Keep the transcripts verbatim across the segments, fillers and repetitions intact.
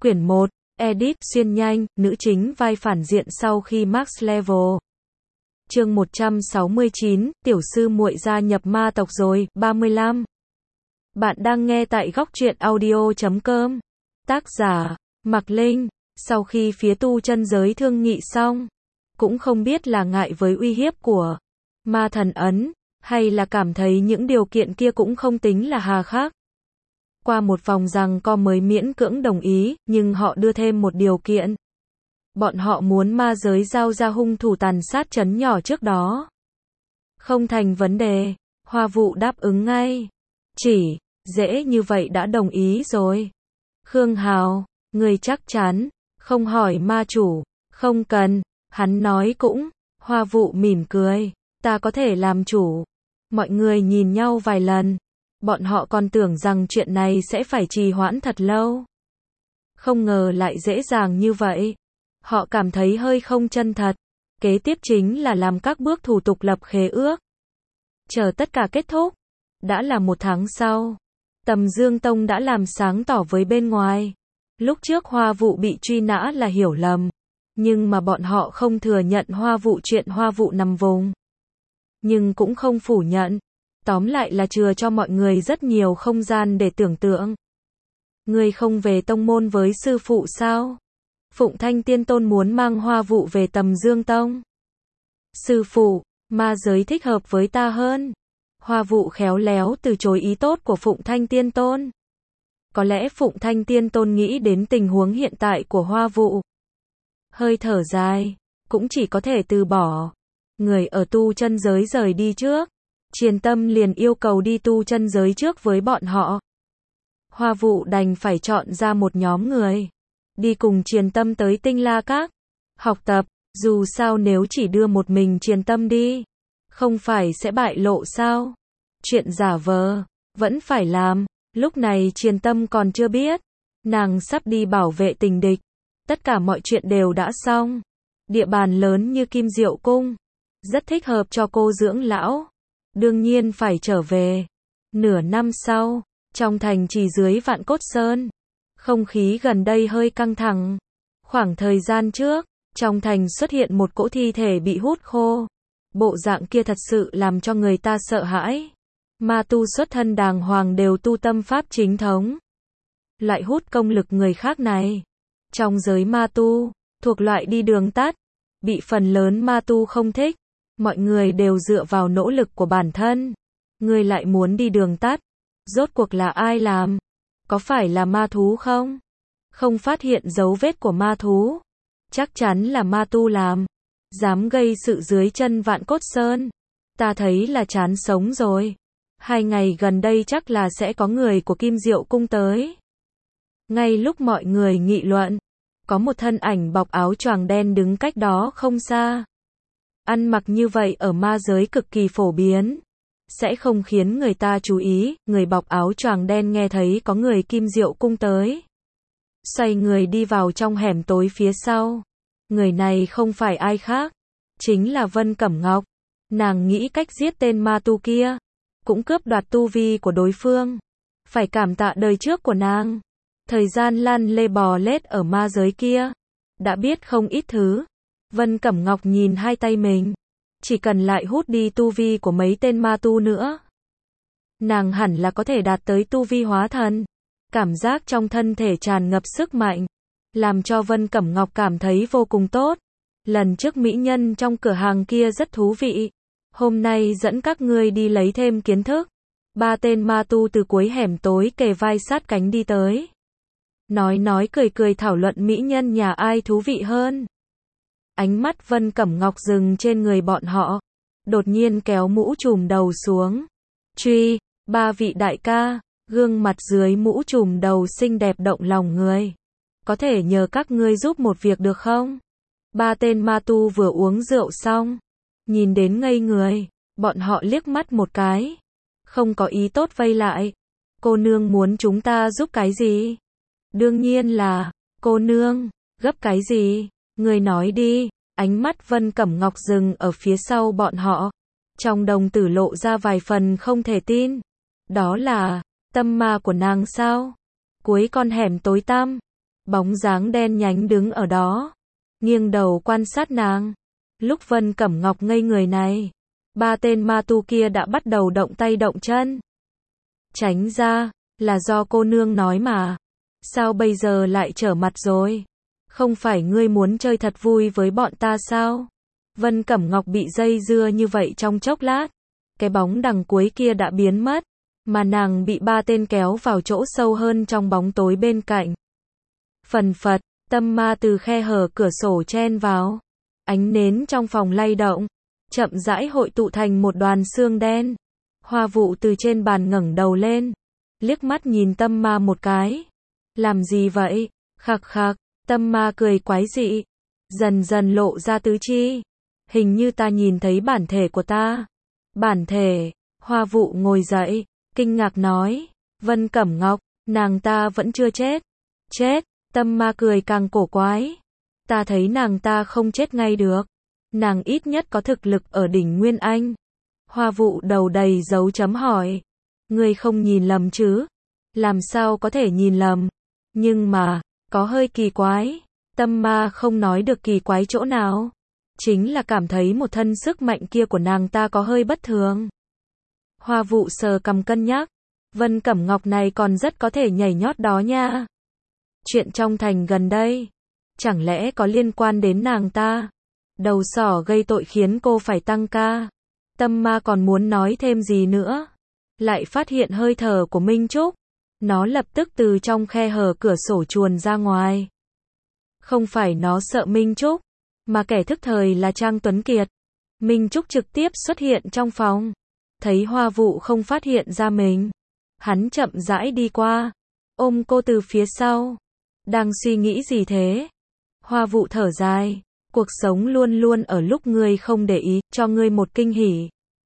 Quyển một, Edit, xuyên nhanh, nữ chính vai phản diện sau khi Max Level. Chương một trăm sáu mươi chín, tiểu sư muội gia nhập ma tộc rồi, ba mươi lăm. Bạn đang nghe tại góc truyện audio chấm com. Tác giả, Mạc Linh. Sau khi phía tu chân giới thương nghị xong, cũng không biết là ngại với uy hiếp của ma thần ấn, hay là cảm thấy những điều kiện kia cũng không tính là hà khắc. Qua một vòng giằng co mới miễn cưỡng đồng ý, nhưng họ đưa thêm một điều kiện. Bọn họ muốn ma giới giao ra hung thủ tàn sát trấn nhỏ trước đó. Không thành vấn đề, Hoa Vụ đáp ứng ngay. Chỉ, dễ như vậy đã đồng ý rồi. Khương Hào, người chắc chắn, không hỏi ma chủ, không cần, hắn nói cũng. Hoa Vụ mỉm cười, ta có thể làm chủ. Mọi người nhìn nhau vài lần. Bọn họ còn tưởng rằng chuyện này sẽ phải trì hoãn thật lâu. Không ngờ lại dễ dàng như vậy. Họ cảm thấy hơi không chân thật. Kế tiếp chính là làm các bước thủ tục lập khế ước. Chờ tất cả kết thúc. Đã là một tháng sau. Tầm Dương Tông đã làm sáng tỏ với bên ngoài. Lúc trước Hoa Vụ bị truy nã là hiểu lầm. Nhưng mà bọn họ không thừa nhận Hoa Vụ chuyện Hoa Vụ nằm vùng. Nhưng cũng không phủ nhận. Tóm lại là chừa cho mọi người rất nhiều không gian để tưởng tượng. Ngươi không về tông môn với sư phụ sao? Phụng Thanh Tiên Tôn muốn mang Hoa Vụ về Tầm Dương Tông. Sư phụ, ma giới thích hợp với ta hơn. Hoa Vụ khéo léo từ chối ý tốt của Phụng Thanh Tiên Tôn. Có lẽ Phụng Thanh Tiên Tôn nghĩ đến tình huống hiện tại của Hoa Vụ. Hơi thở dài, cũng chỉ có thể từ bỏ. Người ở tu chân giới rời đi trước. Triền Tâm liền yêu cầu đi tu chân giới trước với bọn họ. Hoa Vụ đành phải chọn ra một nhóm người. Đi cùng Triền Tâm tới Tinh La Các. Học tập, dù sao nếu chỉ đưa một mình Triền Tâm đi. Không phải sẽ bại lộ sao? Chuyện giả vờ, vẫn phải làm. Lúc này Triền Tâm còn chưa biết. Nàng sắp đi bảo vệ tình địch. Tất cả mọi chuyện đều đã xong. Địa bàn lớn như Kim Diệu Cung. Rất thích hợp cho cô dưỡng lão. Đương nhiên phải trở về. Nửa năm sau, trong thành trì dưới Vạn Cốt Sơn, không khí gần đây hơi căng thẳng. Khoảng thời gian trước, trong thành xuất hiện một cỗ thi thể bị hút khô. Bộ dạng kia thật sự làm cho người ta sợ hãi. Ma tu xuất thân đàng hoàng đều tu tâm pháp chính thống. Lại hút công lực người khác này. Trong giới ma tu, thuộc loại đi đường tắt, bị phần lớn ma tu không thích. Mọi người đều dựa vào nỗ lực của bản thân. Ngươi lại muốn đi đường tắt. Rốt cuộc là ai làm? Có phải là ma thú không? Không phát hiện dấu vết của ma thú. Chắc chắn là ma tu làm. Dám gây sự dưới chân Vạn Cốt Sơn. Ta thấy là chán sống rồi. Hai ngày gần đây chắc là sẽ có người của Kim Diệu Cung tới. Ngay lúc mọi người nghị luận, có một thân ảnh bọc áo choàng đen đứng cách đó không xa. Ăn mặc như vậy ở ma giới cực kỳ phổ biến. Sẽ không khiến người ta chú ý. Người bọc áo choàng đen nghe thấy có người Kim Diệu Cung tới. Xoay người đi vào trong hẻm tối phía sau. Người này không phải ai khác. Chính là Vân Cẩm Ngọc. Nàng nghĩ cách giết tên ma tu kia. Cũng cướp đoạt tu vi của đối phương. Phải cảm tạ đời trước của nàng. Thời gian lăn lê bò lết ở ma giới kia. Đã biết không ít thứ. Vân Cẩm Ngọc nhìn hai tay mình. Chỉ cần lại hút đi tu vi của mấy tên ma tu nữa. Nàng hẳn là có thể đạt tới tu vi hóa thần. Cảm giác trong thân thể tràn ngập sức mạnh. Làm cho Vân Cẩm Ngọc cảm thấy vô cùng tốt. Lần trước mỹ nhân trong cửa hàng kia rất thú vị. Hôm nay dẫn các ngươi đi lấy thêm kiến thức. Ba tên ma tu từ cuối hẻm tối kề vai sát cánh đi tới. Nói nói cười cười thảo luận mỹ nhân nhà ai thú vị hơn. Ánh mắt Vân Cẩm Ngọc dừng trên người bọn họ. Đột nhiên kéo mũ trùm đầu xuống. Truy, ba vị đại ca, gương mặt dưới mũ trùm đầu xinh đẹp động lòng người. Có thể nhờ các ngươi giúp một việc được không? Ba tên ma tu vừa uống rượu xong. Nhìn đến ngây người, bọn họ liếc mắt một cái. Không có ý tốt vây lại. Cô nương muốn chúng ta giúp cái gì? Đương nhiên là, cô nương, gấp cái gì? Người nói đi. Ánh mắt Vân Cẩm Ngọc dừng ở phía sau bọn họ. Trong đồng tử lộ ra vài phần không thể tin. Đó là tâm ma của nàng sao? Cuối con hẻm tối tăm. bóng dáng đen nhánh đứng ở đó, nghiêng đầu quan sát nàng. Lúc Vân Cẩm Ngọc ngây người này, ba tên ma tu kia đã bắt đầu động tay động chân. Tránh ra, là do cô nương nói mà. Sao bây giờ lại trở mặt rồi? Không phải ngươi muốn chơi thật vui với bọn ta sao? Vân Cẩm Ngọc bị dây dưa như vậy trong chốc lát, cái bóng đằng cuối kia đã biến mất, mà nàng bị ba tên kéo vào chỗ sâu hơn trong bóng tối bên cạnh. Phần phật, tâm ma từ khe hở cửa sổ chen vào. Ánh nến trong phòng lay động, chậm rãi hội tụ thành một đoàn xương đen. Hoa Vụ từ trên bàn ngẩng đầu lên, liếc mắt nhìn tâm ma một cái. Làm gì vậy? Khặc khặc, tâm ma cười quái dị, dần dần lộ ra tứ chi. Hình như ta nhìn thấy bản thể của ta. Bản thể? Hoa Vụ ngồi dậy, kinh ngạc nói, Vân Cẩm Ngọc, nàng ta vẫn chưa chết. Chết? Tâm ma cười càng cổ quái. Ta thấy nàng ta không chết ngay được. Nàng ít nhất có thực lực ở đỉnh Nguyên Anh. Hoa Vụ đầu đầy dấu chấm hỏi. Ngươi không nhìn lầm chứ? Làm sao có thể nhìn lầm? Nhưng mà, có hơi kỳ quái. Tâm ma không nói được kỳ quái chỗ nào. Chính là cảm thấy một thân sức mạnh kia của nàng ta có hơi bất thường. Hoa Vụ sờ cằm cân nhắc. Vân Cẩm Ngọc này còn rất có thể nhảy nhót đó nha. Chuyện trong thành gần đây, chẳng lẽ có liên quan đến nàng ta? Đầu sỏ gây tội khiến cô phải tăng ca. Tâm ma còn muốn nói thêm gì nữa, lại phát hiện hơi thở của Minh Trúc. Nó lập tức từ trong khe hở cửa sổ chuồn ra ngoài. Không phải nó sợ Minh Trúc, mà kẻ thức thời là Trang Tuấn Kiệt. Minh Trúc trực tiếp xuất hiện trong phòng, thấy Hoa Vụ không phát hiện ra mình, hắn chậm rãi đi qua, ôm cô từ phía sau. Đang suy nghĩ gì thế? Hoa Vụ thở dài, cuộc sống luôn luôn ở lúc ngươi không để ý, cho ngươi một kinh hỉ.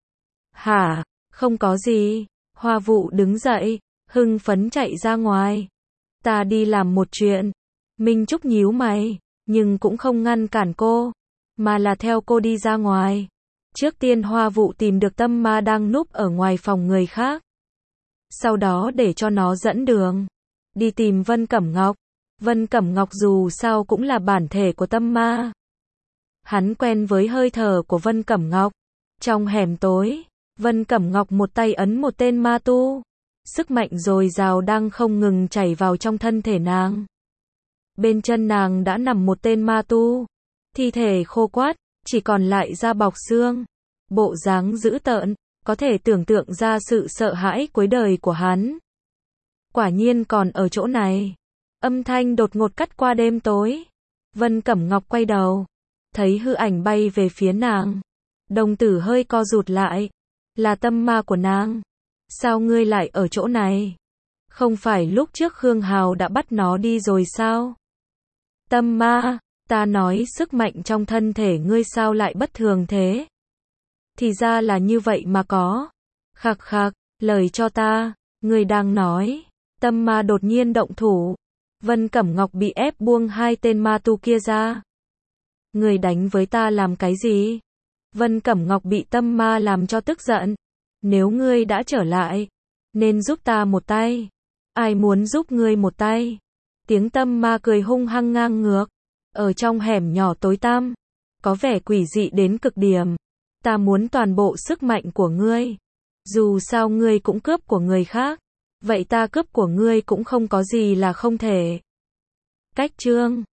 Hả? Không có gì. Hoa Vụ đứng dậy, hưng phấn chạy ra ngoài. Ta đi làm một chuyện. Minh Trúc nhíu mày, nhưng cũng không ngăn cản cô, mà là theo cô đi ra ngoài. Trước tiên Hoa Vụ tìm được tâm ma đang núp ở ngoài phòng người khác. Sau đó để cho nó dẫn đường, đi tìm Vân Cẩm Ngọc. Vân Cẩm Ngọc dù sao cũng là bản thể của tâm ma. Hắn quen với hơi thở của Vân Cẩm Ngọc. Trong hẻm tối, Vân Cẩm Ngọc một tay ấn một tên ma tu. Sức mạnh dồi dào đang không ngừng chảy vào trong thân thể nàng. Bên chân nàng đã nằm một tên ma tu. Thi thể khô quắt, chỉ còn lại da bọc xương. Bộ dáng dữ tợn, có thể tưởng tượng ra sự sợ hãi cuối đời của hắn. Quả nhiên còn ở chỗ này. Âm thanh đột ngột cắt qua đêm tối. Vân Cẩm Ngọc quay đầu, thấy hư ảnh bay về phía nàng. Đồng tử hơi co rụt lại. Là tâm ma của nàng. Sao ngươi lại ở chỗ này? Không phải lúc trước Khương Hào đã bắt nó đi rồi sao? Tâm ma, ta nói sức mạnh trong thân thể ngươi sao lại bất thường thế? Thì ra là như vậy mà có. Khặc khặc, lời cho ta, ngươi đang nói. Tâm ma đột nhiên động thủ. Vân Cẩm Ngọc bị ép buông hai tên ma tu kia ra. Ngươi đánh với ta làm cái gì? Vân Cẩm Ngọc bị tâm ma làm cho tức giận. Nếu ngươi đã trở lại, nên giúp ta một tay. Ai muốn giúp ngươi một tay? Tiếng tâm ma cười hung hăng ngang ngược. Ở trong hẻm nhỏ tối tăm, có vẻ quỷ dị đến cực điểm. Ta muốn toàn bộ sức mạnh của ngươi. Dù sao ngươi cũng cướp của người khác, vậy ta cướp của ngươi cũng không có gì là không thể. Cách chương